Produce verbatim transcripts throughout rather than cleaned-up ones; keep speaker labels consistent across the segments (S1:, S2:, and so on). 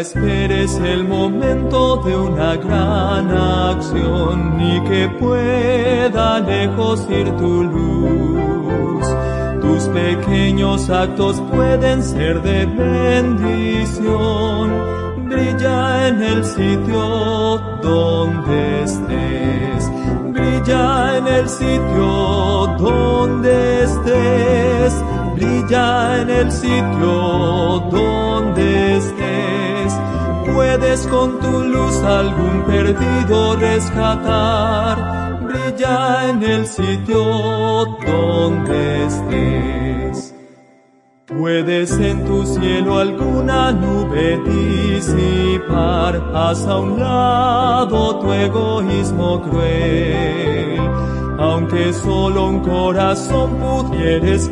S1: esperes el momento de una gran acción, ni que pueda lejos ir tu luz. Tus pequeños actos pueden ser de bendición. Brilla en el sitio donde estés. Brilla en el sitio donde estés. Brilla en el sitio donde estés. Puedes con tu luz algún perdido rescatar. Brilla en el sitio donde estés. Puedes en tu cielo alguna nube disipar. Haz a un lado tu egoísmo cruel. Aunque solo un corazón pudieres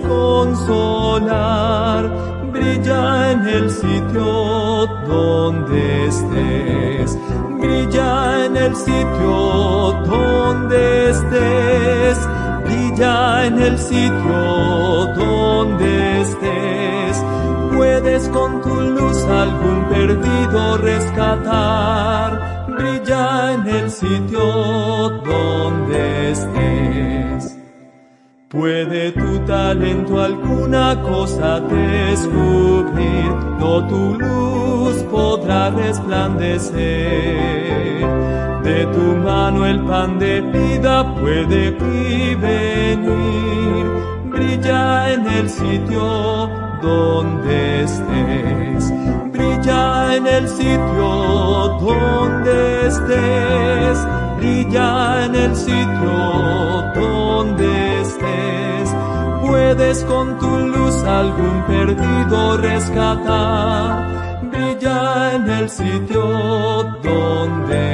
S1: consolar, brilla en el sitio donde estés. Brilla en el sitio donde estés. Brilla en el sitio donde estés. Puedes con tu luz algún perdido rescatar. Brilla en el sitio donde estés. Puede tu talento alguna cosa descubrir, no tu luz podrá resplandecer. De tu mano el pan de vida puede venir. Brilla en el sitio donde estés. Brilla en el sitio donde estés. Brilla en el sitio donde estés. Puedes con tu luz algún perdido rescatar. Brilla en el sitio donde